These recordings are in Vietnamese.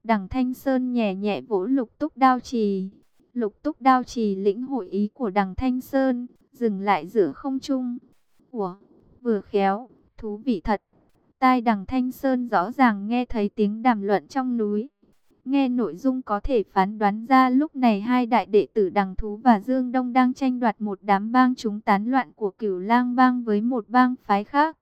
Đằng Thanh Sơn nhẹ nhẹ vỗ Lục Túc Đao Trì. Lục Túc Đao Trì lĩnh hội ý của đằng Thanh Sơn, dừng lại giữa không trung. Ủa, vừa khéo, thú vị thật. Tai đằng Thanh Sơn rõ ràng nghe thấy tiếng đàm luận trong núi. Nghe nội dung có thể phán đoán ra lúc này hai đại đệ tử Đằng Thú và Dương Đông đang tranh đoạt một đám bang chúng tán loạn của Cửu Lang bang với một bang phái khác.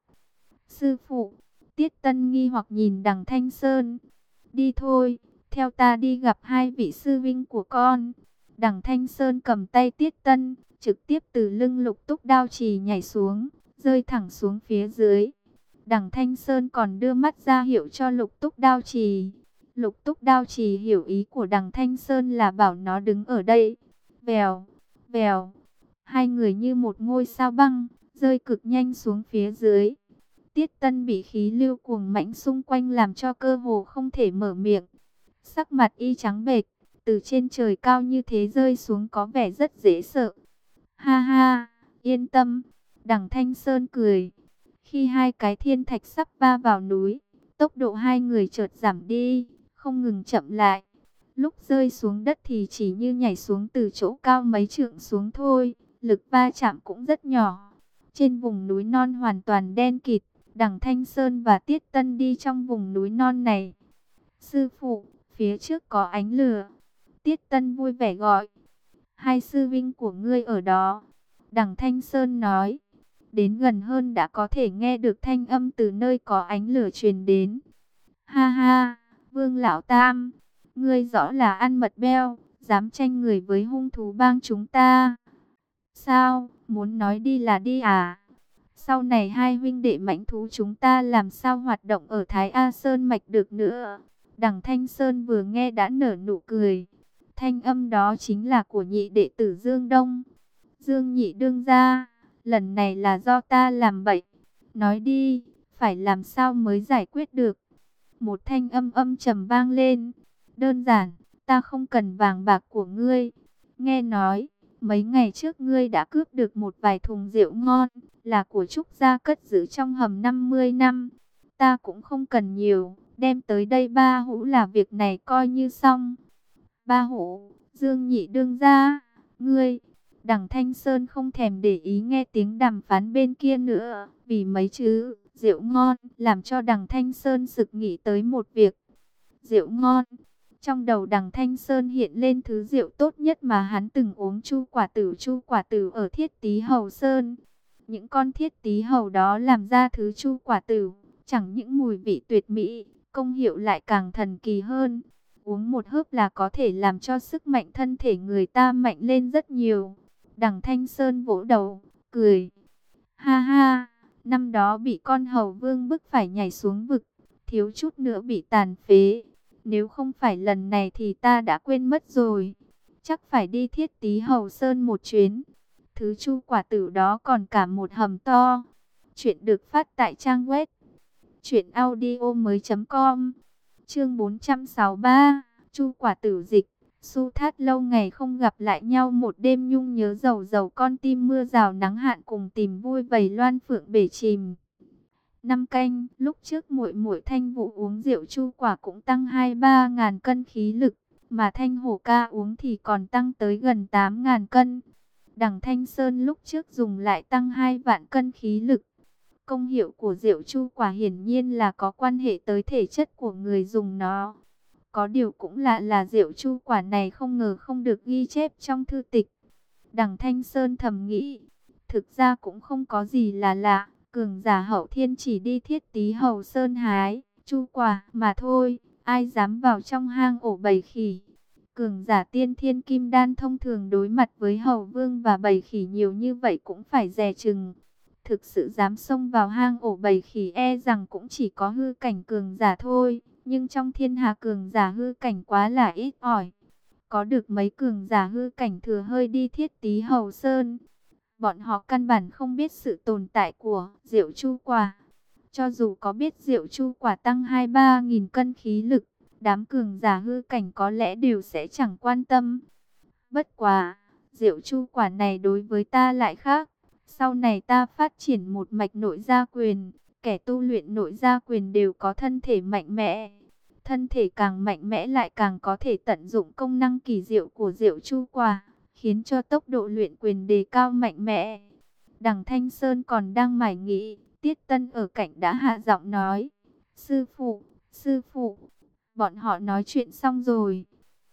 Sư phụ, Tiết Tân nghi hoặc nhìn đằng Thanh Sơn. Đi thôi, theo ta đi gặp hai vị sư vinh của con. Đằng Thanh Sơn cầm tay Tiết Tân, trực tiếp từ lưng Lục Túc Đao Trì nhảy xuống, rơi thẳng xuống phía dưới. Đằng Thanh Sơn còn đưa mắt ra hiệu cho Lục Túc Đao Trì. Lục Túc Đao Trì hiểu ý của đằng Thanh Sơn là bảo nó đứng ở đây. Vèo, vèo, hai người như một ngôi sao băng, rơi cực nhanh xuống phía dưới. Tiết Tân bị khí lưu cuồng mãnh xung quanh làm cho cơ hồ không thể mở miệng. Sắc mặt y trắng bệch, từ trên trời cao như thế rơi xuống có vẻ rất dễ sợ. Ha ha, yên tâm, đằng Thanh Sơn cười. Khi hai cái thiên thạch sắp va vào núi, tốc độ hai người chợt giảm đi, không ngừng chậm lại. Lúc rơi xuống đất thì chỉ như nhảy xuống từ chỗ cao mấy trượng xuống thôi, lực va chạm cũng rất nhỏ. Trên vùng núi non hoàn toàn đen kịt, đằng Thanh Sơn và Tiết Tân đi trong vùng núi non này. Sư phụ, phía trước có ánh lửa. Tiết Tân vui vẻ gọi. Hai sư vinh của ngươi ở đó. Đằng Thanh Sơn nói. Đến gần hơn đã có thể nghe được thanh âm từ nơi có ánh lửa truyền đến. Ha ha, Vương Lão Tam, ngươi rõ là ăn mật beo, dám tranh người với hung thú bang chúng ta. Sao, muốn nói đi là đi à? Sau này hai huynh đệ mãnh thú chúng ta làm sao hoạt động ở Thái A Sơn Mạch được nữa? Đằng Thanh Sơn vừa nghe đã nở nụ cười. Thanh âm đó chính là của nhị đệ tử Dương Đông. Dương nhị đương gia, lần này là do ta làm bậy. Nói đi, phải làm sao mới giải quyết được? Một thanh âm âm trầm vang lên. Đơn giản, ta không cần vàng bạc của ngươi. Nghe nói, mấy ngày trước ngươi đã cướp được một vài thùng rượu ngon, là của Trúc gia cất giữ trong hầm 50 năm. Ta cũng không cần nhiều, đem tới đây 3 hũ là việc này coi như xong. 3 hũ, Dương nhị đương gia, ngươi... Đằng Thanh Sơn không thèm để ý nghe tiếng đàm phán bên kia nữa, vì mấy chữ rượu ngon làm cho đằng Thanh Sơn sực nghĩ tới một việc. Rượu ngon, trong đầu đằng Thanh Sơn hiện lên thứ rượu tốt nhất mà hắn từng uống, Chu quả tử ở Thiết Tý Hầu Sơn. Những con Thiết Tý Hầu đó làm ra thứ Chu quả tử, chẳng những mùi vị tuyệt mỹ, công hiệu lại càng thần kỳ hơn. Uống một hớp là có thể làm cho sức mạnh thân thể người ta mạnh lên rất nhiều. Đằng Thanh Sơn vỗ đầu, cười. Ha ha, năm đó bị con hầu vương bức phải nhảy xuống vực, thiếu chút nữa bị tàn phế. Nếu không phải lần này thì ta đã quên mất rồi. Chắc phải đi Thiết Tý Hầu Sơn một chuyến. Thứ Chu quả tử đó còn cả một hầm to. Chuyện được phát tại trang web truyệnaudiomoi.com. Chương 463, Chu quả tử dịch. Su Thát lâu ngày không gặp lại nhau, một đêm nhung nhớ dầu dầu con tim, mưa rào nắng hạn cùng tìm vui vầy loan phượng bể chìm. 5 canh, lúc trước muội muội Thanh Vũ uống rượu chu quả cũng tăng 2-3 ngàn cân khí lực, mà Thanh Hổ ca uống thì còn tăng tới gần 8 ngàn cân. Đằng Thanh Sơn lúc trước dùng lại tăng 2 vạn cân khí lực. Công hiệu của rượu chu quả hiển nhiên là có quan hệ tới thể chất của người dùng nó. Có điều cũng lạ là rượu chu quả này không ngờ không được ghi chép trong thư tịch. Đằng Thanh Sơn thầm nghĩ, thực ra cũng không có gì là lạ, cường giả hậu thiên chỉ đi Thiết Tý Hầu Sơn hái chu quả mà thôi, ai dám vào trong hang ổ bầy khỉ. Cường giả tiên thiên kim đan thông thường đối mặt với hầu vương và bầy khỉ nhiều như vậy cũng phải dè chừng. Thực sự dám xông vào hang ổ bầy khỉ e rằng cũng chỉ có hư cảnh cường giả thôi. Nhưng trong thiên hạ cường giả hư cảnh quá là ít ỏi. Có được mấy cường giả hư cảnh thừa hơi đi Thiết Tý Hầu Sơn. Bọn họ căn bản không biết sự tồn tại của rượu chu quả. Cho dù có biết rượu chu quả tăng 2-3 nghìn cân khí lực, đám cường giả hư cảnh có lẽ đều sẽ chẳng quan tâm. Bất quá, rượu chu quả này đối với ta lại khác. Sau này ta phát triển một mạch nội gia quyền, kẻ tu luyện nội gia quyền đều có thân thể mạnh mẽ. thân thể càng mạnh mẽ lại càng có thể tận dụng công năng kỳ diệu của Diệu Chu quả, khiến cho tốc độ luyện quyền đề cao mạnh mẽ. Đằng Thanh Sơn còn đang mải nghĩ, Tiết Tân ở cạnh đã hạ giọng nói: sư phụ, bọn họ nói chuyện xong rồi.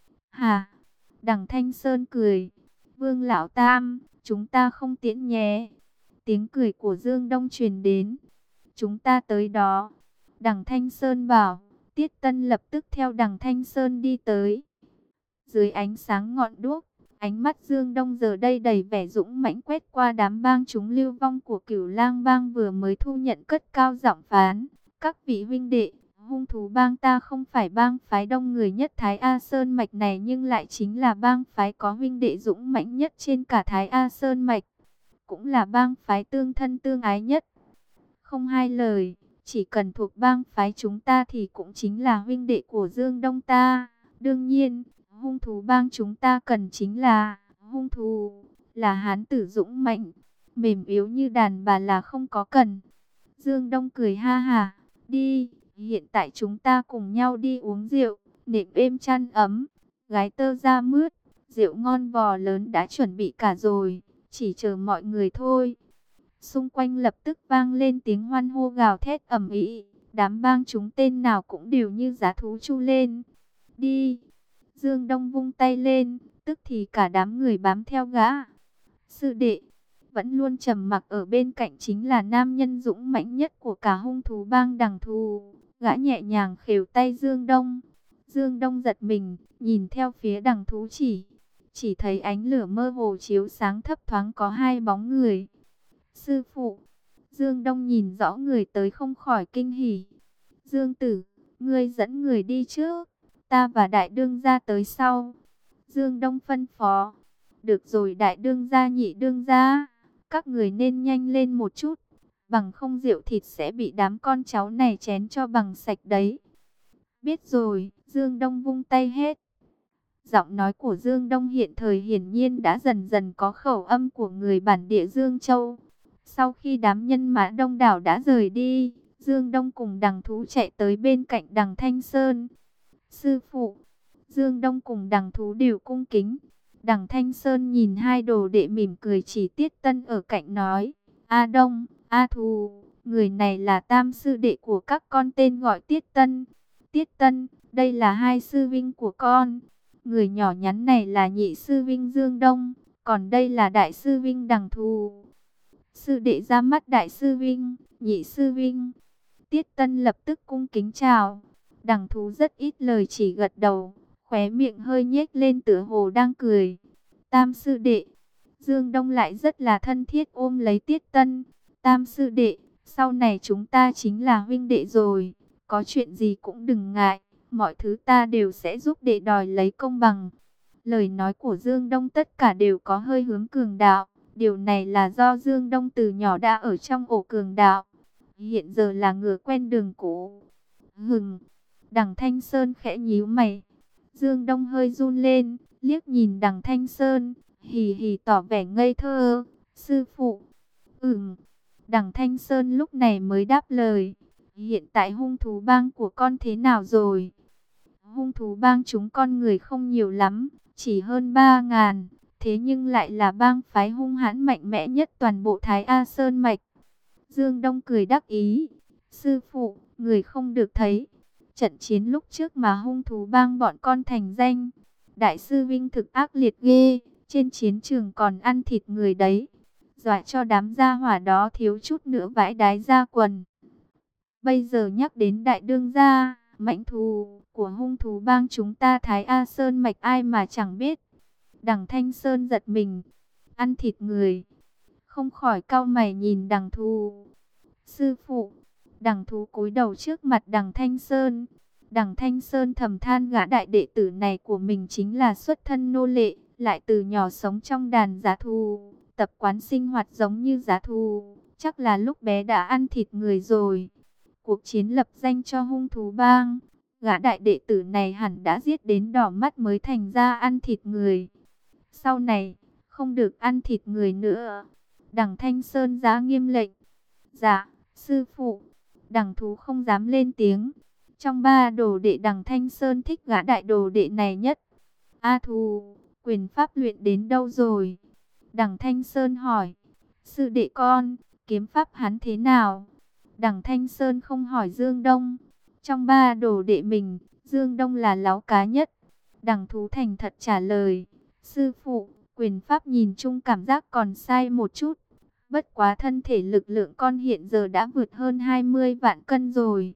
Hả? Đằng Thanh Sơn cười: Vương Lão Tam, chúng ta không tiễn nhé. Tiếng cười của Dương Đông truyền đến: Chúng ta tới đó. Đằng Thanh Sơn bảo. Tiết Tân lập tức theo đằng Thanh Sơn đi tới. Dưới ánh sáng ngọn đuốc, ánh mắt Dương Đông giờ đây đầy vẻ dũng mãnh quét qua đám bang chúng lưu vong của Cửu Lang bang vừa mới thu nhận, cất cao giọng phán: Các vị huynh đệ, hung thú bang ta không phải bang phái đông người nhất Thái A Sơn mạch này, nhưng lại chính là bang phái có huynh đệ dũng mãnh nhất trên cả Thái A Sơn mạch, cũng là bang phái tương thân tương ái nhất. Không hai lời, chỉ cần thuộc bang phái chúng ta thì cũng chính là huynh đệ của Dương Đông ta. Đương nhiên, hung thú bang chúng ta cần chính là hung thú, là hán tử dũng mạnh, mềm yếu như đàn bà là không có cần. Dương Đông cười ha hả: Đi, hiện tại chúng ta cùng nhau đi uống rượu, nệm êm chăn ấm, gái tơ da mướt, rượu ngon vò lớn đã chuẩn bị cả rồi, chỉ chờ mọi người thôi. Xung quanh lập tức vang lên tiếng hoan hô gào thét ầm ĩ, đám bang chúng tên nào cũng đều như giá thú chu lên. Đi! Dương Đông vung tay lên, tức thì cả đám người bám theo gã. Sư đệ, vẫn luôn trầm mặc ở bên cạnh chính là nam nhân dũng mãnh nhất của cả hung thú bang Đằng Thù. Gã nhẹ nhàng khều tay Dương Đông. Dương Đông giật mình, nhìn theo phía Đằng Thú chỉ thấy ánh lửa mơ hồ chiếu sáng, thấp thoáng có hai bóng người. Sư phụ! Dương Đông nhìn rõ người tới không khỏi kinh hỉ. Dương tử, ngươi dẫn người đi trước, ta và đại đương gia tới sau. Dương Đông phân phó. Được rồi đại đương gia, nhị đương gia, các người nên nhanh lên một chút, bằng không rượu thịt sẽ bị đám con cháu này chén cho bằng sạch đấy. Biết rồi, Dương Đông vung tay hết. Giọng nói của Dương Đông hiện thời hiển nhiên đã dần dần có khẩu âm của người bản địa Dương Châu. Sau khi đám nhân mã đông đảo đã rời đi, Dương Đông cùng Đằng Thú chạy tới bên cạnh Đằng Thanh Sơn. Sư phụ! Dương Đông cùng Đằng Thú đều cung kính. Đằng Thanh Sơn nhìn hai đồ đệ mỉm cười, chỉ Tiết Tân ở cạnh nói: A Đông, A Thù, người này là tam sư đệ của các con tên gọi Tiết Tân. Tiết Tân, đây là hai sư vinh của con. Người nhỏ nhắn này là nhị sư vinh Dương Đông, còn đây là đại sư vinh Đằng Thù. Sư đệ ra mắt đại sư vinh, nhị sư vinh. Tiết Tân lập tức cung kính chào. Đằng Thú rất ít lời, chỉ gật đầu, khóe miệng hơi nhếch lên tựa hồ đang cười. Tam sư đệ! Dương Đông lại rất là thân thiết ôm lấy Tiết Tân. Tam sư đệ, sau này chúng ta chính là huynh đệ rồi, có chuyện gì cũng đừng ngại, mọi thứ ta đều sẽ giúp đệ đòi lấy công bằng. Lời nói của Dương Đông tất cả đều có hơi hướng cường đạo. Điều này là do Dương Đông từ nhỏ đã ở trong ổ cường đạo, hiện giờ là ngựa quen đường cũ. Đằng Thanh Sơn khẽ nhíu mày. Dương Đông hơi run lên, liếc nhìn Đằng Thanh Sơn, hì hì tỏ vẻ ngây thơ. Sư phụ! Đằng Thanh Sơn lúc này mới đáp lời. Hiện tại hung thú bang của con thế nào rồi? Hung thú bang chúng con người không nhiều lắm, chỉ hơn 3.000. Thế nhưng lại là bang phái hung hãn mạnh mẽ nhất toàn bộ Thái A Sơn mạch. Dương Đông cười đắc ý. Sư phụ, người không được thấy trận chiến lúc trước mà hung thú bang bọn con thành danh. Đại sư Vinh thực ác liệt ghê, trên chiến trường còn ăn thịt người đấy. Dọa cho đám gia hỏa đó thiếu chút nữa vãi đái ra quần. Bây giờ nhắc đến đại đương gia, mãnh thù của hung thú bang chúng ta Thái A Sơn mạch ai mà chẳng biết. Đằng Thanh Sơn giật mình. Ăn thịt người? Không khỏi cau mày nhìn Đằng Thù. Sư phụ! Đằng Thú cúi đầu trước mặt Đằng Thanh Sơn. Đằng Thanh Sơn thầm than gã đại đệ tử này của mình chính là xuất thân nô lệ, lại từ nhỏ sống trong đàn giá thú, tập quán sinh hoạt giống như giá thú, chắc là lúc bé đã ăn thịt người rồi. Cuộc chiến lập danh cho hung thú bang, gã đại đệ tử này hẳn đã giết đến đỏ mắt mới thành ra ăn thịt người. Sau này, không được ăn thịt người nữa. Đằng Thanh Sơn giá nghiêm lệnh. Dạ, sư phụ. Đằng Thú không dám lên tiếng. Trong ba đồ đệ Đằng Thanh Sơn thích gã đại đồ đệ này nhất. A Thù, quyền pháp luyện đến đâu rồi? Đằng Thanh Sơn hỏi. Sư đệ con, kiếm pháp hắn thế nào? Đằng Thanh Sơn không hỏi Dương Đông. Trong ba đồ đệ mình, Dương Đông là láu cá nhất. Đằng Thú thành thật trả lời. Sư phụ, quyền pháp nhìn chung cảm giác còn sai một chút. Bất quá thân thể lực lượng con hiện giờ đã vượt hơn 20 vạn cân rồi.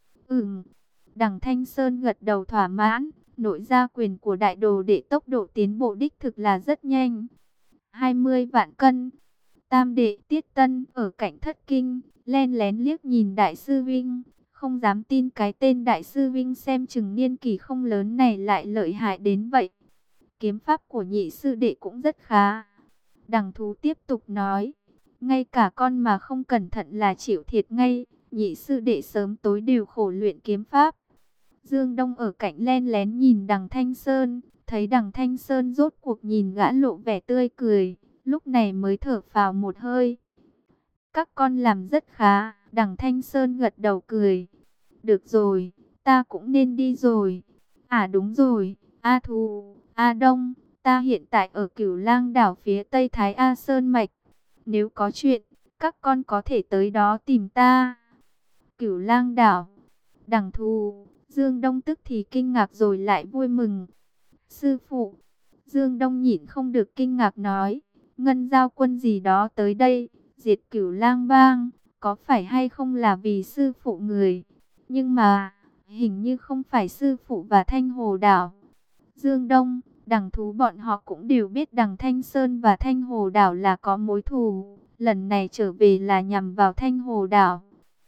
Đằng Thanh Sơn gật đầu thỏa mãn. Nội gia quyền của đại đồ đệ tốc độ tiến bộ đích thực là rất nhanh. 20 vạn cân. Tam đệ Tiết Tân ở cạnh thất kinh, len lén liếc nhìn đại sư Vinh. Không dám tin cái tên đại sư Vinh xem chừng niên kỷ không lớn này lại lợi hại đến vậy. Kiếm pháp của nhị sư đệ cũng rất khá. Đằng Thú tiếp tục nói. Ngay cả con mà không cẩn thận là chịu thiệt ngay. Nhị sư đệ sớm tối đều khổ luyện kiếm pháp. Dương Đông ở cạnh len lén nhìn Đằng Thanh Sơn. Thấy Đằng Thanh Sơn rốt cuộc nhìn gã lộ vẻ tươi cười. Lúc này mới thở phào một hơi. Các con làm rất khá. Đằng Thanh Sơn gật đầu cười. Được rồi, ta cũng nên đi rồi. À đúng rồi, A Thù, A Đông, ta hiện tại ở Cửu Lang đảo phía Tây Thái A Sơn Mạch. Nếu có chuyện, các con có thể tới đó tìm ta. Cửu Lang đảo, Đằng Thù, Dương Đông tức thì kinh ngạc rồi lại vui mừng. Sư phụ, Dương Đông nhịn không được kinh ngạc nói, Ngân Giao Quân gì đó tới đây, diệt Cửu Lang bang, có phải hay không là vì sư phụ người? Nhưng mà, hình như không phải sư phụ và Thanh Hồ đảo. Dương Đông, Đằng Thú bọn họ cũng đều biết Đằng Thanh Sơn và Thanh Hồ đảo là có mối thù. Lần này trở về là nhằm vào Thanh Hồ đảo.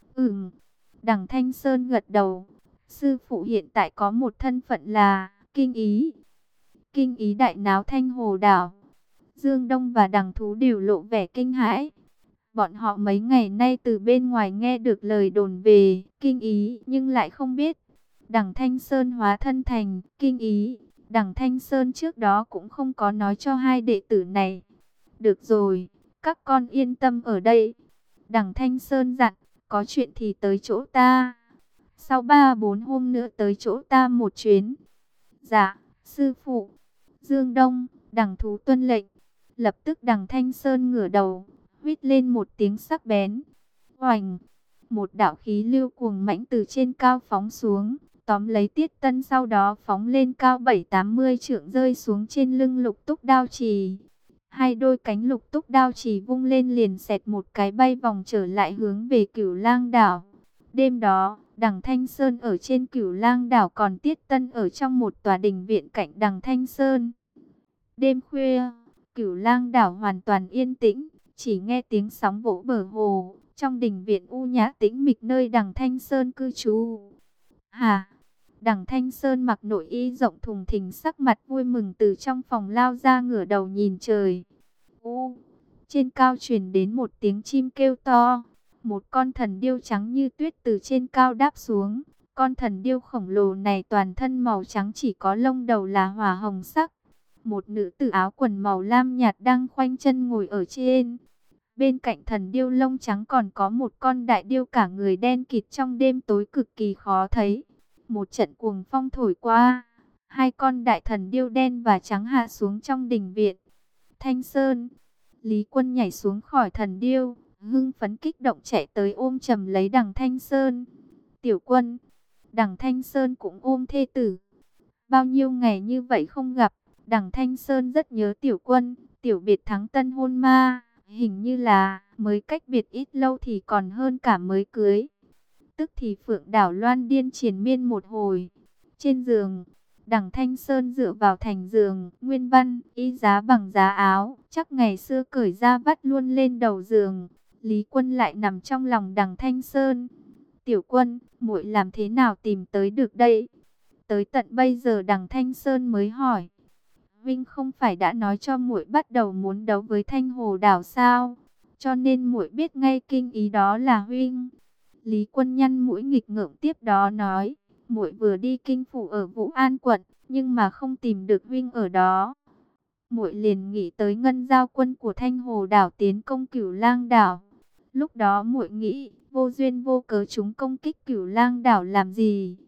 Đằng Thanh Sơn gật đầu. Sư phụ hiện tại có một thân phận là Kinh Ý. Kinh Ý đại náo Thanh Hồ đảo. Dương Đông và Đằng Thú đều lộ vẻ kinh hãi. Bọn họ mấy ngày nay từ bên ngoài nghe được lời đồn về Kinh Ý nhưng lại không biết. Đằng Thanh Sơn hóa thân thành Kinh Ý. Đằng Thanh Sơn trước đó cũng không có nói cho hai đệ tử này. Được rồi, các con yên tâm ở đây. Đằng Thanh Sơn dặn, có chuyện thì tới chỗ ta. Sau 3-4 hôm nữa tới chỗ ta một chuyến. Dạ, sư phụ. Dương Đông, Đằng Thú tuân lệnh. Lập tức Đằng Thanh Sơn ngửa đầu, huýt lên một tiếng sắc bén. Oành, một đạo khí lưu cuồng mãnh từ trên cao phóng xuống, tóm lấy Tiết Tân, sau đó phóng lên cao 7-80 trượng rơi xuống trên lưng Lục Túc Đao Trì. Hai đôi cánh Lục Túc Đao Trì vung lên liền xẹt một cái bay vòng trở lại hướng về Cửu Lang đảo. Đêm đó, Đằng Thanh Sơn ở trên Cửu Lang đảo, còn Tiết Tân ở trong một tòa đình viện cạnh Đằng Thanh Sơn. Đêm khuya, Cửu Lang đảo hoàn toàn yên tĩnh, chỉ nghe tiếng sóng vỗ bờ hồ. Trong đình viện u nhã tĩnh mịch nơi Đằng Thanh Sơn cư trú. Hà, Đằng Thanh Sơn mặc nội y rộng thùng thình, sắc mặt vui mừng từ trong phòng lao ra, ngửa đầu nhìn trời. Trên cao truyền đến một tiếng chim kêu to. Một con thần điêu trắng như tuyết từ trên cao đáp xuống. Con thần điêu khổng lồ này toàn thân màu trắng, chỉ có lông đầu là hỏa hồng sắc. Một nữ tử áo quần màu lam nhạt đang khoanh chân ngồi ở trên. Bên cạnh thần điêu lông trắng còn có một con đại điêu cả người đen kịt, trong đêm tối cực kỳ khó thấy. Một trận cuồng phong thổi qua, hai con đại thần điêu đen và trắng hạ xuống trong đình viện. Thanh Sơn, Lý Quân nhảy xuống khỏi thần điêu, hưng phấn kích động chạy tới ôm chầm lấy Đằng Thanh Sơn. Tiểu Quân, Đằng Thanh Sơn cũng ôm thê tử. Bao nhiêu ngày như vậy không gặp, Đằng Thanh Sơn rất nhớ Tiểu Quân. Tiểu biệt thắng tân hôn ma, hình như là mới cách biệt ít lâu thì còn hơn cả mới cưới. Tức thì Phượng Đảo Loan điên triền miên một hồi. Trên giường, Đằng Thanh Sơn dựa vào thành giường, nguyên văn, y giá bằng giá áo, chắc ngày xưa cởi ra vắt luôn lên đầu giường. Lý Quân lại nằm trong lòng Đằng Thanh Sơn. Tiểu Quân, muội làm thế nào tìm tới được đây? Tới tận bây giờ Đằng Thanh Sơn mới hỏi. Vinh không phải đã nói cho muội bắt đầu muốn đấu với Thanh Hồ đảo sao? Cho nên muội biết ngay Kinh Ý đó là Huynh. Lý Quân nhăn mũi nghịch ngợm tiếp đó nói, muội vừa đi kinh phủ ở Vũ An quận, nhưng mà không tìm được Huynh ở đó. Muội liền nghĩ tới Ngân Giao Quân của Thanh Hồ đảo tiến công Cửu Lang đảo. Lúc đó muội nghĩ, vô duyên vô cớ chúng công kích Cửu Lang đảo làm gì?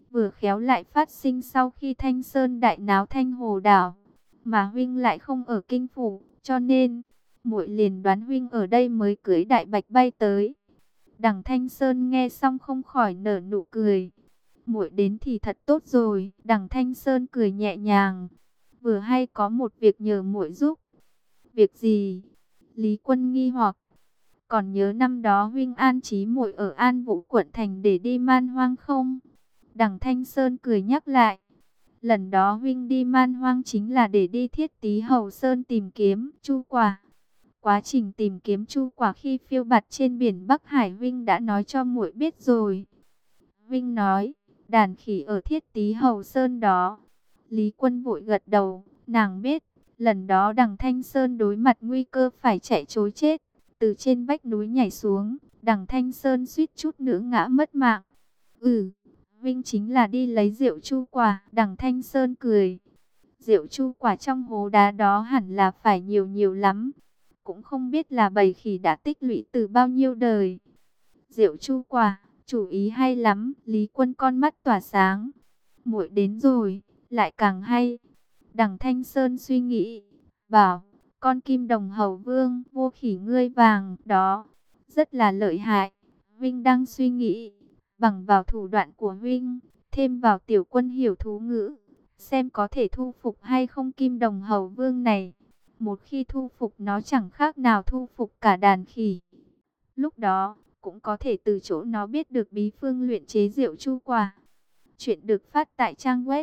Vừa khéo lại phát sinh sau khi Thanh Sơn đại náo Thanh Hồ đảo, mà huynh lại không ở kinh phủ, cho nên muội liền đoán huynh ở đây mới cưới đại bạch bay tới. Đằng Thanh Sơn nghe xong không khỏi nở nụ cười. Muội đến thì thật tốt rồi. Đằng Thanh Sơn cười nhẹ nhàng. Vừa hay có một việc nhờ muội giúp. Việc gì? Lý Quân nghi hoặc. Còn nhớ năm đó huynh an trí muội ở An Vũ quận thành để đi man hoang không? Đằng Thanh Sơn cười nhắc lại. Lần đó huynh đi man hoang chính là để đi Thiết Tý Hầu Sơn tìm kiếm Chu Quả. Quá trình tìm kiếm Chu Quả khi phiêu bạt trên biển Bắc Hải huynh đã nói cho muội biết rồi. Huynh nói, đàn khỉ ở Thiết Tý Hầu Sơn đó. Lý Quân vội gật đầu, nàng biết, lần đó đằng Thanh Sơn đối mặt nguy cơ phải chạy trối chết. Từ trên vách núi nhảy xuống, đằng Thanh Sơn suýt chút nữa ngã mất mạng. Huynh chính là đi lấy rượu Chu Quả. Đằng Thanh Sơn cười. Rượu Chu Quả trong hố đá đó hẳn là phải nhiều nhiều lắm. Cũng không biết là bầy khỉ đã tích lũy từ bao nhiêu đời. Rượu Chu Quả, chủ ý hay lắm. Lý Quân con mắt tỏa sáng. Muội đến rồi, lại càng hay. Đằng Thanh Sơn suy nghĩ, bảo, con Kim Đồng Hầu Vương, vô khỉ ngươi vàng đó, rất là lợi hại. Vinh đang suy nghĩ, bằng vào thủ đoạn của Vinh, thêm vào tiểu quân hiểu thú ngữ, xem có thể thu phục hay không Kim Đồng Hầu Vương này. Một khi thu phục nó chẳng khác nào thu phục cả đàn khỉ. Lúc đó, cũng có thể từ chỗ nó biết được bí phương luyện chế rượu Chu Quả. Chuyện được phát tại trang web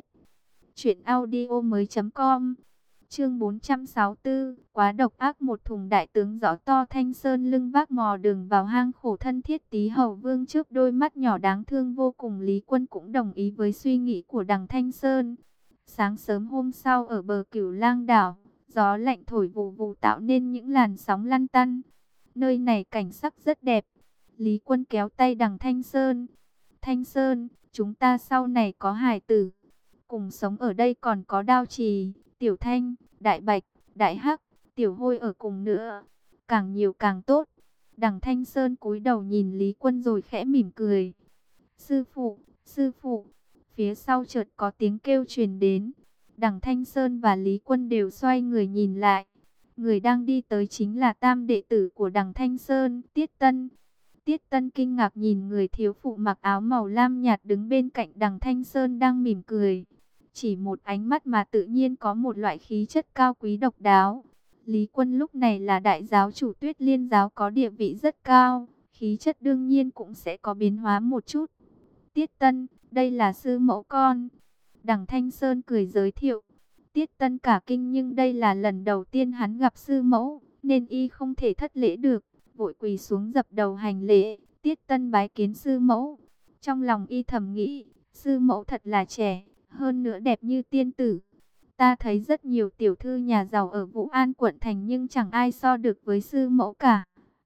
truyệnaudiomoi.com. Chương 464, quá độc ác. Một thùng đại tướng rõ to Thanh Sơn lưng vác mò đường vào hang khổ thân Thiết Tý Hầu Vương trước đôi mắt nhỏ đáng thương vô cùng. Lý Quân cũng đồng ý với suy nghĩ của đằng Thanh Sơn. Sáng sớm hôm sau ở bờ Cửu Lang đảo, gió lạnh thổi vù vù tạo nên những làn sóng lăn tăn. Nơi này cảnh sắc rất đẹp. Lý Quân kéo tay đằng Thanh Sơn. Thanh Sơn, chúng ta sau này có hài tử, cùng sống ở đây còn có Đao Trì, Tiểu Thanh, Đại Bạch, Đại Hắc, Tiểu Hôi ở cùng nữa. Càng nhiều càng tốt. Đằng Thanh Sơn cúi đầu nhìn Lý Quân rồi khẽ mỉm cười. Sư phụ, sư phụ. Phía sau chợt có tiếng kêu truyền đến. Đằng Thanh Sơn và Lý Quân đều xoay người nhìn lại. Người đang đi tới chính là tam đệ tử của đằng Thanh Sơn, Tiết Tân. Tiết Tân kinh ngạc nhìn người thiếu phụ mặc áo màu lam nhạt đứng bên cạnh đằng Thanh Sơn đang mỉm cười. Chỉ một ánh mắt mà tự nhiên có một loại khí chất cao quý độc đáo. Lý Quân lúc này là đại giáo chủ Tuyết Liên giáo có địa vị rất cao, khí chất đương nhiên cũng sẽ có biến hóa một chút. Tiết Tân, đây là sư mẫu con. Đằng Thanh Sơn cười giới thiệu. Tiết Tân cả kinh nhưng đây là lần đầu tiên hắn gặp sư mẫu, nên y không thể thất lễ được, vội quỳ xuống dập đầu hành lễ. Tiết Tân bái kiến sư mẫu. Trong lòng y thầm nghĩ, sư mẫu thật là trẻ, hơn nữa đẹp như tiên tử. Ta thấy rất nhiều tiểu thư nhà giàu ở Vũ An quận thành nhưng chẳng ai so được với sư mẫu cả.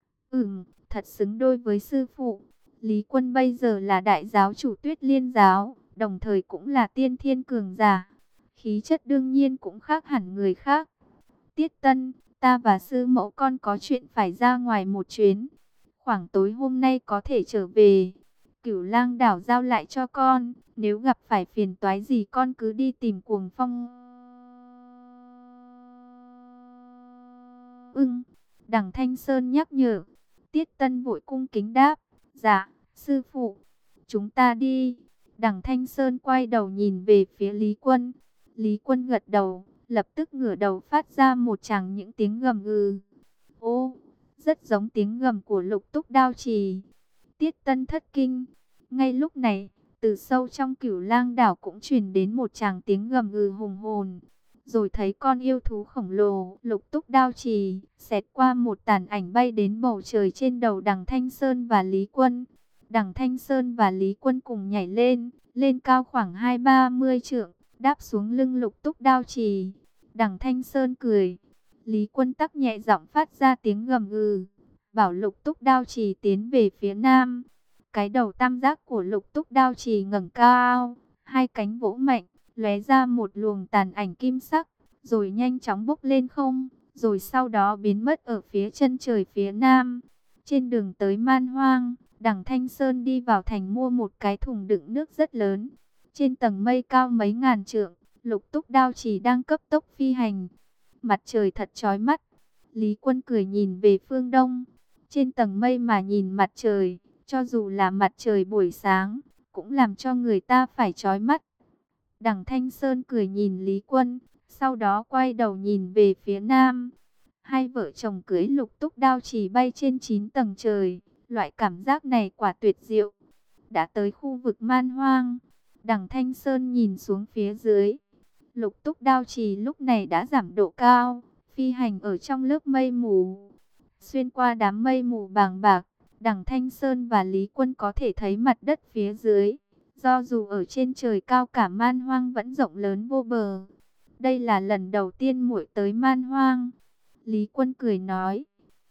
Thật xứng đôi với sư phụ. Lý Quân bây giờ là đại giáo chủ Tuyết Liên giáo, đồng thời cũng là tiên thiên cường giả. Khí chất đương nhiên cũng khác hẳn người khác. Tiết Tân, ta và sư mẫu con có chuyện phải ra ngoài một chuyến. Khoảng tối hôm nay có thể trở về. Cửu Lang đảo giao lại cho con. Nếu gặp phải phiền toái gì con cứ đi tìm Cuồng Phong. Đằng Thanh Sơn nhắc nhở. Tiết Tân vội cung kính đáp. Dạ, sư phụ. Chúng ta đi. Đằng Thanh Sơn quay đầu nhìn về phía Lý Quân. Lý Quân gật đầu, lập tức ngửa đầu phát ra một tràng những tiếng gầm gừ. Ô, rất giống tiếng gầm của Lục Túc Đao Trì. Tiết Tân thất kinh. Ngay lúc này, từ sâu trong Cửu Lang đảo cũng truyền đến một tràng tiếng gầm gừ hùng hồn. Rồi thấy con yêu thú khổng lồ, Lục Túc Đao Trì, xẹt qua một tàn ảnh bay đến bầu trời trên đầu đằng Thanh Sơn và Lý Quân. Đằng Thanh Sơn và Lý Quân cùng nhảy lên cao khoảng 20-30 trượng, đáp xuống lưng Lục Túc Đao Trì. Đằng Thanh Sơn cười. Lý Quân tắc nhẹ giọng phát ra tiếng gầm gừ, bảo Lục Túc Đao Trì tiến về phía nam. Cái đầu tam giác của Lục Túc Đao Trì ngẩng cao, hai cánh vỗ mạnh, lóe ra một luồng tàn ảnh kim sắc, rồi nhanh chóng bốc lên không, rồi sau đó biến mất ở phía chân trời phía nam. Trên đường tới Man Hoang, đằng Thanh Sơn đi vào thành mua một cái thùng đựng nước rất lớn. Trên tầng mây cao mấy ngàn trượng, Lục Túc Đao Chỉ đang cấp tốc phi hành. Mặt trời thật chói mắt. Lý Quân cười nhìn về phương đông. Trên tầng mây mà nhìn mặt trời, cho dù là mặt trời buổi sáng, cũng làm cho người ta phải chói mắt. Đằng Thanh Sơn cười nhìn Lý Quân, sau đó quay đầu nhìn về phía nam. Hai vợ chồng cưỡi Lục Túc Đao Chỉ bay trên 9 tầng trời. Loại cảm giác này quả tuyệt diệu. Đã tới khu vực man hoang. Đằng Thanh Sơn nhìn xuống phía dưới. Lục Túc Đao Chỉ lúc này đã giảm độ cao, phi hành ở trong lớp mây mù. Xuyên qua đám mây mù bàng bạc, Đằng Thanh Sơn và Lý Quân có thể thấy mặt đất phía dưới. Do dù ở trên trời cao cả man hoang vẫn rộng lớn vô bờ. Đây là lần đầu tiên muội tới man hoang. Lý Quân cười nói.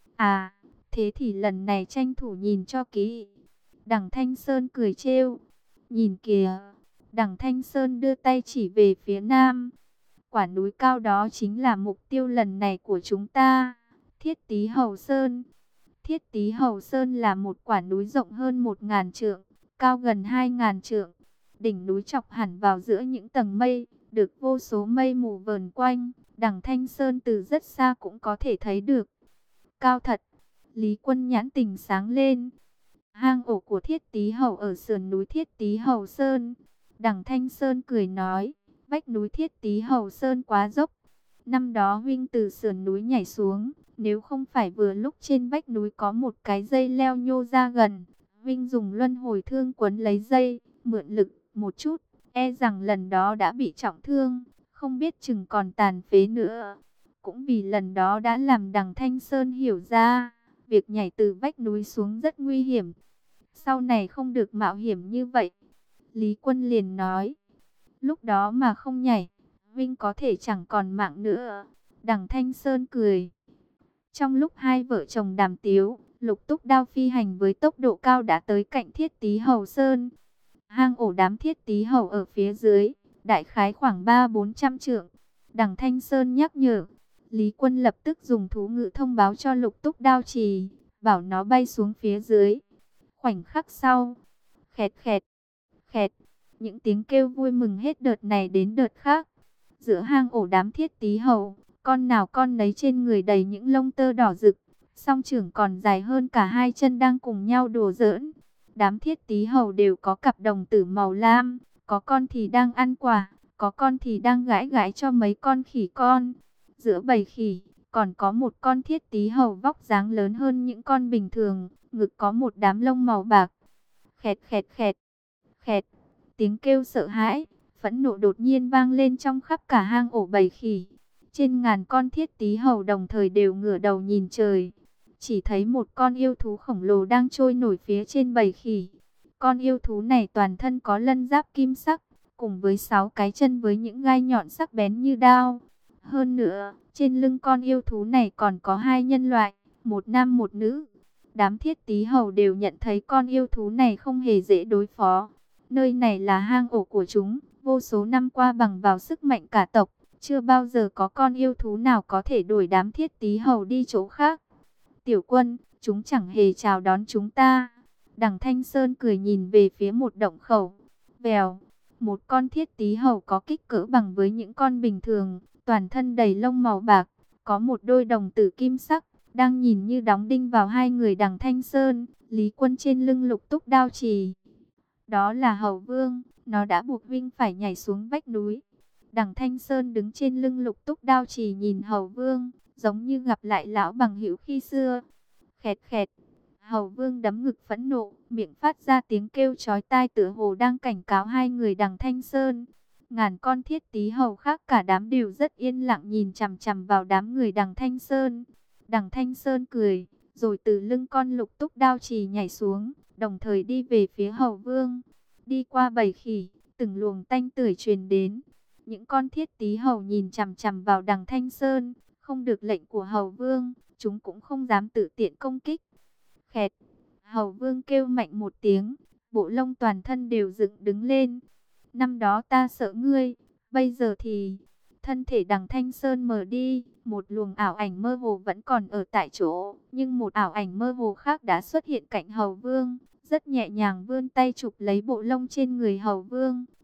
À, thế thì lần này tranh thủ nhìn cho kỹ. Đằng Thanh Sơn cười trêu. Nhìn kìa. Đằng Thanh Sơn đưa tay chỉ về phía nam. Quả núi cao đó chính là mục tiêu lần này của chúng ta. Thiết Tý Hầu Sơn. Thiết Tý Hầu Sơn là một quả núi rộng hơn 1000 trượng, cao gần 2000 trượng. Đỉnh núi chọc hẳn vào giữa những tầng mây, được vô số mây mù vờn quanh. Đằng Thanh Sơn từ rất xa cũng có thể thấy được. Cao thật. Lý Quân nhãn tình sáng lên. Hang ổ của Thiết Tý Hầu ở sườn núi Thiết Tý Hầu Sơn. Đằng Thanh Sơn cười nói, vách núi Thiết Tý Hầu Sơn quá dốc. Năm đó huynh từ sườn núi nhảy xuống, nếu không phải vừa lúc trên vách núi có một cái dây leo nhô ra gần, huynh dùng luân hồi thương quấn lấy dây, mượn lực một chút, e rằng lần đó đã bị trọng thương, không biết chừng còn tàn phế nữa. Cũng vì lần đó đã làm đằng Thanh Sơn hiểu ra, việc nhảy từ vách núi xuống rất nguy hiểm. Sau này không được mạo hiểm như vậy. Lý Quân liền nói, lúc đó mà không nhảy, huynh có thể chẳng còn mạng nữa. Đằng Thanh Sơn cười. Trong lúc hai vợ chồng đàm tiếu, Lục Túc Đao phi hành với tốc độ cao đã tới cạnh Thiết Tý Hầu Sơn. Hang ổ đám Thiết Tý Hầu ở phía dưới, đại khái khoảng 300-400 trượng. Đằng Thanh Sơn nhắc nhở, Lý Quân lập tức dùng thú ngữ thông báo cho Lục Túc Đao Chỉ, bảo nó bay xuống phía dưới. Khoảnh khắc sau, khẹt khẹt, khẹt, những tiếng kêu vui mừng hết đợt này đến đợt khác. Giữa hang ổ đám Thiết Tý Hầu, con nào con nấy trên người đầy những lông tơ đỏ rực, song trưởng còn dài hơn cả hai chân đang cùng nhau đùa giỡn. Đám Thiết Tý Hầu đều có cặp đồng tử màu lam, có con thì đang ăn quả, có con thì đang gãi gãi cho mấy con khỉ con. Giữa bầy khỉ, còn có một con Thiết Tý Hầu vóc dáng lớn hơn những con bình thường, ngực có một đám lông màu bạc. Khẹt khẹt khẹt, khẹt, tiếng kêu sợ hãi, phẫn nộ đột nhiên vang lên trong khắp cả hang ổ bầy khỉ. Trên ngàn con Thiết Tý Hầu đồng thời đều ngửa đầu nhìn trời. Chỉ thấy một con yêu thú khổng lồ đang trôi nổi phía trên bầy khỉ. Con yêu thú này toàn thân có lân giáp kim sắc, cùng với 6 cái chân với những gai nhọn sắc bén như đao. Hơn nữa, trên lưng con yêu thú này còn có 2 nhân loại, một nam một nữ. Đám Thiết Tý Hầu đều nhận thấy con yêu thú này không hề dễ đối phó. Nơi này là hang ổ của chúng, vô số năm qua bằng vào sức mạnh cả tộc, chưa bao giờ có con yêu thú nào có thể đuổi đám Thiết Tý Hầu đi chỗ khác. Tiểu Quân, chúng chẳng hề chào đón chúng ta. Đằng Thanh Sơn cười nhìn về phía một động khẩu. Vèo, một con Thiết Tý Hầu có kích cỡ bằng với những con bình thường, toàn thân đầy lông màu bạc, có một đôi đồng tử kim sắc, đang nhìn như đóng đinh vào hai người Đằng Thanh Sơn, Lý Quân trên lưng Lục Túc Đao Chỉ. Đó là Hầu Vương, nó đã buộc huynh phải nhảy xuống vách núi. Đằng Thanh Sơn đứng trên lưng Lục Túc Đao Chỉ nhìn Hầu Vương, giống như gặp lại lão bằng hữu khi xưa. Khẹt khẹt, Hầu Vương đấm ngực phẫn nộ, miệng phát ra tiếng kêu chói tai tựa hồ đang cảnh cáo hai người Đằng Thanh Sơn. Ngàn con Thiết Tý Hầu khác cả đám đều rất yên lặng nhìn chằm chằm vào đám người Đằng Thanh Sơn. Đằng Thanh Sơn cười, rồi từ lưng con Lục Túc Đao Chỉ nhảy xuống, đồng thời đi về phía Hầu Vương. Đi qua bầy khỉ, từng luồng tanh tưởi truyền đến. Những con Thiết Tý Hầu nhìn chằm chằm vào Đằng Thanh Sơn, không được lệnh của Hầu Vương, chúng cũng không dám tự tiện công kích. Khẹt, Hầu Vương kêu mạnh một tiếng, bộ lông toàn thân đều dựng đứng lên. Năm đó ta sợ ngươi, bây giờ thì... Thân thể Đằng Thanh Sơn mờ đi, một luồng ảo ảnh mơ hồ vẫn còn ở tại chỗ, nhưng một ảo ảnh mơ hồ khác đã xuất hiện cạnh Hầu Vương, rất nhẹ nhàng vươn tay chụp lấy bộ lông trên người Hầu Vương,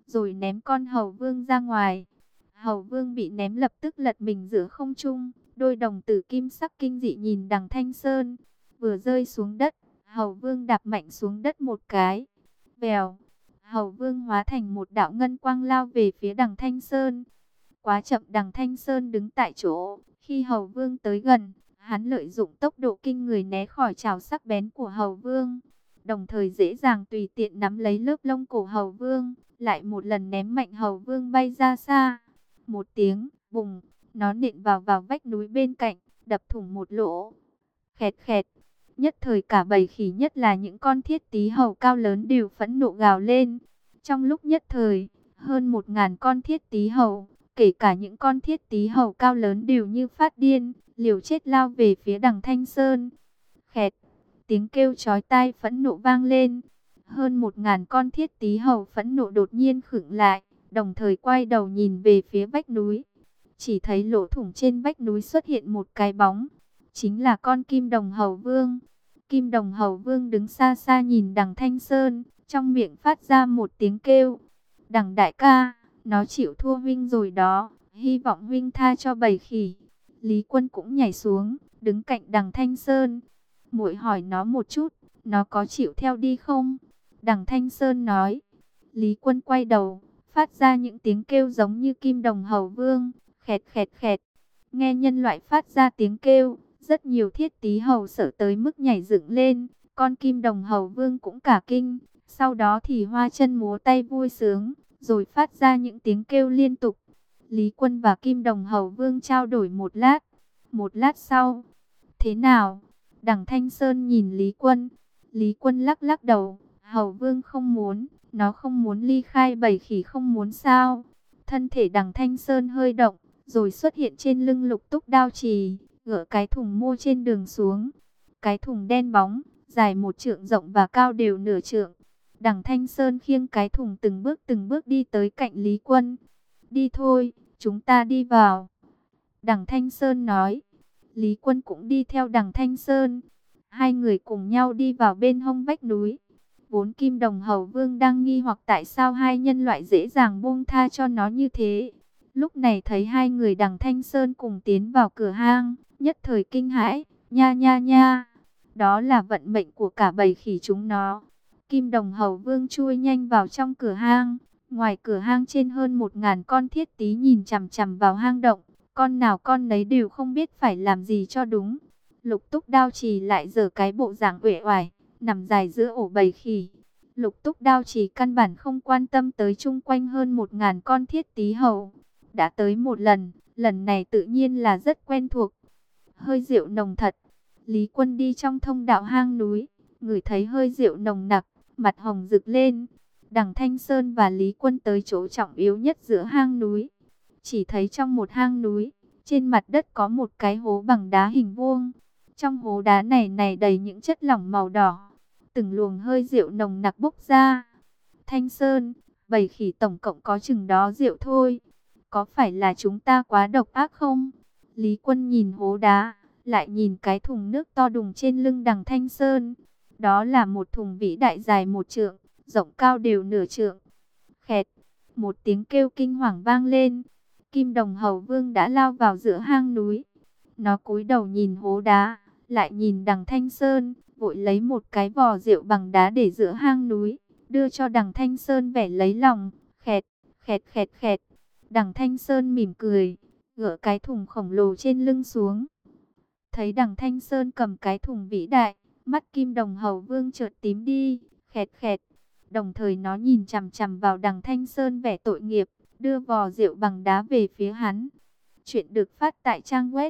rồi ném con hầu vương ra ngoài. Hầu vương bị ném lập tức lật mình giữa không trung, đôi đồng tử kim sắc kinh dị nhìn Đằng Thanh Sơn. Vừa rơi xuống đất, hầu vương đạp mạnh xuống đất một cái. Vèo, hầu vương hóa thành một đạo ngân quang lao về phía Đằng Thanh Sơn. Quá chậm, Đằng Thanh Sơn đứng tại chỗ. Khi hầu vương tới gần, hắn lợi dụng tốc độ kinh người né khỏi chảo sắc bén của hầu vương, đồng thời dễ dàng tùy tiện nắm lấy lớp lông cổ hầu vương, lại một lần ném mạnh hầu vương bay ra xa. Một tiếng bùng, nó nện vào vách núi bên cạnh, đập thủng một lỗ. Khẹt khẹt, nhất thời cả bầy khỉ, nhất là những con thiết tí hầu cao lớn đều phẫn nộ gào lên. Trong lúc nhất thời, hơn 1000 con thiết tí hầu, kể cả những con thiết tí hầu cao lớn đều như phát điên, liều chết lao về phía Đằng Thanh Sơn. Khẹt, tiếng kêu chói tai phẫn nộ vang lên. Hơn 1000 con thiết tí hầu phẫn nộ đột nhiên khựng lại, đồng thời quay đầu nhìn về phía vách núi. Chỉ thấy lỗ thủng trên vách núi xuất hiện một cái bóng, chính là con Kim Đồng Hầu Vương. Kim Đồng Hầu Vương đứng xa xa nhìn Đằng Thanh Sơn, trong miệng phát ra một tiếng kêu. Đằng đại ca, nó chịu thua huynh rồi đó, hy vọng huynh tha cho bầy khỉ. Lý Quân cũng nhảy xuống, đứng cạnh Đằng Thanh Sơn. Muội hỏi nó một chút, nó có chịu theo đi không? Đằng Thanh Sơn nói. Lý Quân quay đầu, phát ra những tiếng kêu giống như Kim Đồng Hầu Vương, khẹt khẹt khẹt. Nghe nhân loại phát ra tiếng kêu, rất nhiều thiết tí hầu sợ tới mức nhảy dựng lên. Con Kim Đồng Hầu Vương cũng cả kinh, sau đó thì hoa chân múa tay vui sướng, rồi phát ra những tiếng kêu liên tục. Lý Quân và Kim Đồng Hầu Vương trao đổi một lát. Một lát sau, thế nào? Đằng Thanh Sơn nhìn Lý Quân. Lý Quân lắc lắc đầu. Hầu Vương không muốn, nó không muốn ly khai bầy khỉ, không muốn sao? Thân thể Đằng Thanh Sơn hơi động, rồi xuất hiện trên lưng Lục Túc Đao Trì, gỡ cái thùng mô trên đường xuống. Cái thùng đen bóng, dài 1 trượng, rộng và cao đều nửa trượng. Đằng Thanh Sơn khiêng cái thùng từng bước đi tới cạnh Lý Quân. Đi thôi, chúng ta đi vào. Đằng Thanh Sơn nói. Lý Quân cũng đi theo Đằng Thanh Sơn. Hai người cùng nhau đi vào bên hông vách núi. Vốn Kim Đồng Hầu Vương đang nghi hoặc tại sao hai nhân loại dễ dàng buông tha cho nó như thế. Lúc này thấy hai người Đằng Thanh Sơn cùng tiến vào cửa hang, nhất thời kinh hãi. Nha nha nha, đó là vận mệnh của cả bầy khỉ chúng nó. Kim Đồng Hầu Vương chui nhanh vào trong cửa hang. Ngoài cửa hang trên hơn 1000 con thiết tí nhìn chằm chằm vào hang động. Con nào con nấy đều không biết phải làm gì cho đúng. Lục Túc Đao Trì lại giở cái bộ dạng uể oải, nằm dài giữa ổ bầy khỉ. Lục Túc Đao Trì căn bản không quan tâm tới chung quanh hơn 1000 con thiết tí hầu. Đã tới một lần, lần này tự nhiên là rất quen thuộc. Hơi rượu nồng thật. Lý Quân đi trong thông đạo hang núi, ngửi thấy hơi rượu nồng nặc, mặt hồng rực lên. Đằng Thanh Sơn và Lý Quân tới chỗ trọng yếu nhất giữa hang núi. Chỉ thấy trong một hang núi, trên mặt đất có một cái hố bằng đá hình vuông. Trong hố đá này đầy những chất lỏng màu đỏ. Từng luồng hơi rượu nồng nặc bốc ra. Thanh Sơn, bầy khỉ tổng cộng có chừng đó rượu thôi. Có phải là chúng ta quá độc ác không? Lý Quân nhìn hố đá, lại nhìn cái thùng nước to đùng trên lưng Đằng Thanh Sơn. Đó là một thùng vĩ đại dài 1 trượng, rộng cao đều nửa trượng. Khẹt, một tiếng kêu kinh hoàng vang lên. Kim Đồng Hầu Vương đã lao vào giữa hang núi. Nó cúi đầu nhìn hố đá, lại nhìn Đằng Thanh Sơn, vội lấy một cái vò rượu bằng đá để giữa hang núi, đưa cho Đằng Thanh Sơn vẻ lấy lòng. Khẹt, khẹt khẹt khẹt. Đằng Thanh Sơn mỉm cười, gỡ cái thùng khổng lồ trên lưng xuống. Thấy Đằng Thanh Sơn cầm cái thùng vĩ đại, mắt Kim Đồng Hầu Vương chợt tím đi. Khẹt khẹt. Đồng thời nó nhìn chằm chằm vào Đằng Thanh Sơn vẻ tội nghiệp, đưa vò rượu bằng đá về phía hắn. Chuyện được phát tại trang web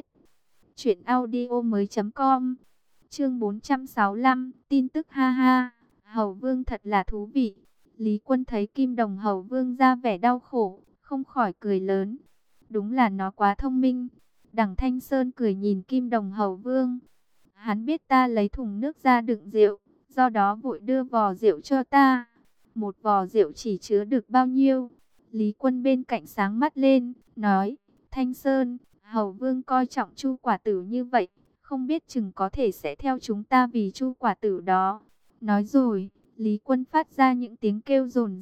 truyệnaudiomoi.com. Chương 465, tin tức ha ha. Hầu Vương thật là thú vị. Lý Quân thấy Kim Đồng Hầu Vương ra vẻ đau khổ, không khỏi cười lớn. Đúng là nó quá thông minh. Đằng Thanh Sơn cười nhìn Kim Đồng Hầu Vương. Hắn biết ta lấy thùng nước ra đựng rượu, do đó vội đưa vò rượu cho ta. Một vò rượu chỉ chứa được bao nhiêu? Lý Quân bên cạnh sáng mắt lên, nói, Thanh Sơn, Hầu Vương coi trọng Chu quả tử như vậy, không biết chừng có thể sẽ theo chúng ta vì Chu quả tử đó. Nói rồi, Lý Quân phát ra những tiếng kêu dồn dập,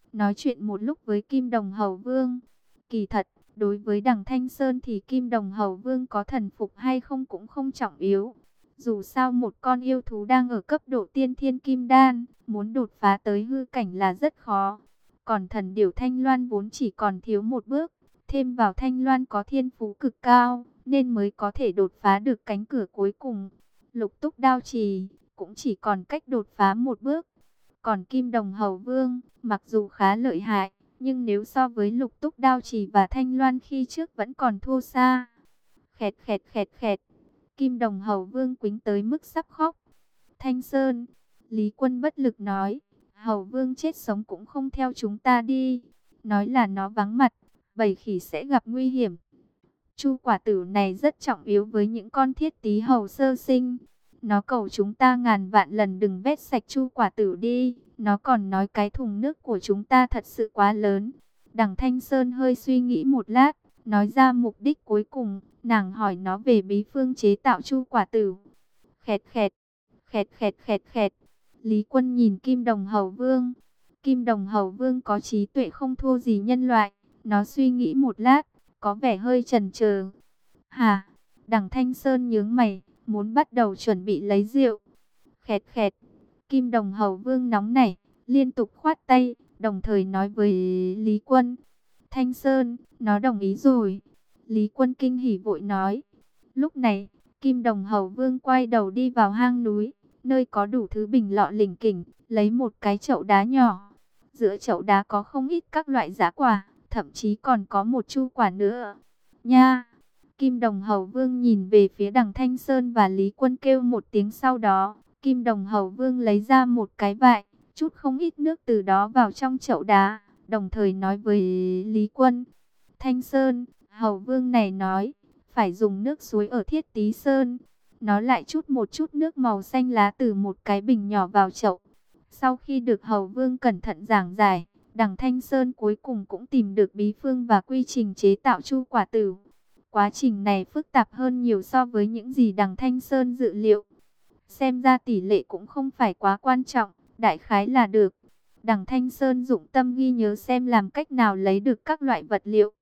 nói chuyện một lúc với Kim Đồng Hầu Vương. Kỳ thật, đối với Đằng Thanh Sơn thì Kim Đồng Hầu Vương có thần phục hay không cũng không trọng yếu. Dù sao một con yêu thú đang ở cấp độ tiên thiên kim đan, muốn đột phá tới hư cảnh là rất khó. Còn thần điểu Thanh Loan vốn chỉ còn thiếu một bước, thêm vào Thanh Loan có thiên phú cực cao, nên mới có thể đột phá được cánh cửa cuối cùng. Lục Túc Đao Trì cũng chỉ còn cách đột phá một bước. Còn Kim Đồng Hầu Vương, mặc dù khá lợi hại, nhưng nếu so với Lục Túc Đao Trì và Thanh Loan khi trước vẫn còn thua xa. Khẹt khẹt khẹt khẹt, Kim Đồng Hầu Vương quýnh tới mức sắp khóc. Thanh Sơn, Lý Quân bất lực nói, Hầu Vương chết sống cũng không theo chúng ta đi. Nói là nó vắng mặt, bầy khỉ sẽ gặp nguy hiểm. Chu quả tử này rất trọng yếu với những con thiết tí hầu sơ sinh. Nó cầu chúng ta ngàn vạn lần đừng vét sạch chu quả tử đi. Nó còn nói cái thùng nước của chúng ta thật sự quá lớn. Đằng Thanh Sơn hơi suy nghĩ một lát, nói ra mục đích cuối cùng. Nàng hỏi nó về bí phương chế tạo chu quả tử. Khẹt khẹt, khẹt khẹt khẹt khẹt. Lý Quân nhìn Kim Đồng Hầu Vương. Kim Đồng Hầu Vương có trí tuệ không thua gì nhân loại. Nó suy nghĩ một lát, có vẻ hơi chần chờ. Hả? Đằng Thanh Sơn nhướng mày, muốn bắt đầu chuẩn bị lấy rượu. Khẹt khẹt. Kim Đồng Hầu Vương nóng nảy, liên tục khoát tay, đồng thời nói với Lý Quân. Thanh Sơn, nó đồng ý rồi. Lý Quân kinh hỉ vội nói. Lúc này, Kim Đồng Hầu Vương quay đầu đi vào hang núi, nơi có đủ thứ bình lọ lỉnh kỉnh, lấy một cái chậu đá nhỏ. Giữa chậu đá có không ít các loại giá quả, thậm chí còn có một chu quả nữa. Nha! Kim Đồng Hầu Vương nhìn về phía Đằng Thanh Sơn và Lý Quân kêu một tiếng, sau đó, Kim Đồng Hầu Vương lấy ra một cái vại, chút không ít nước từ đó vào trong chậu đá, đồng thời nói với Lý Quân. Thanh Sơn, Hầu Vương này nói, phải dùng nước suối ở Thiết Tí Sơn. Nó lại chút một chút nước màu xanh lá từ một cái bình nhỏ vào chậu. Sau khi được Hầu Vương cẩn thận giảng giải, Đằng Thanh Sơn cuối cùng cũng tìm được bí phương và quy trình chế tạo chu quả tử. Quá trình này phức tạp hơn nhiều so với những gì Đằng Thanh Sơn dự liệu. Xem ra tỷ lệ cũng không phải quá quan trọng, đại khái là được. Đằng Thanh Sơn dụng tâm ghi nhớ xem làm cách nào lấy được các loại vật liệu,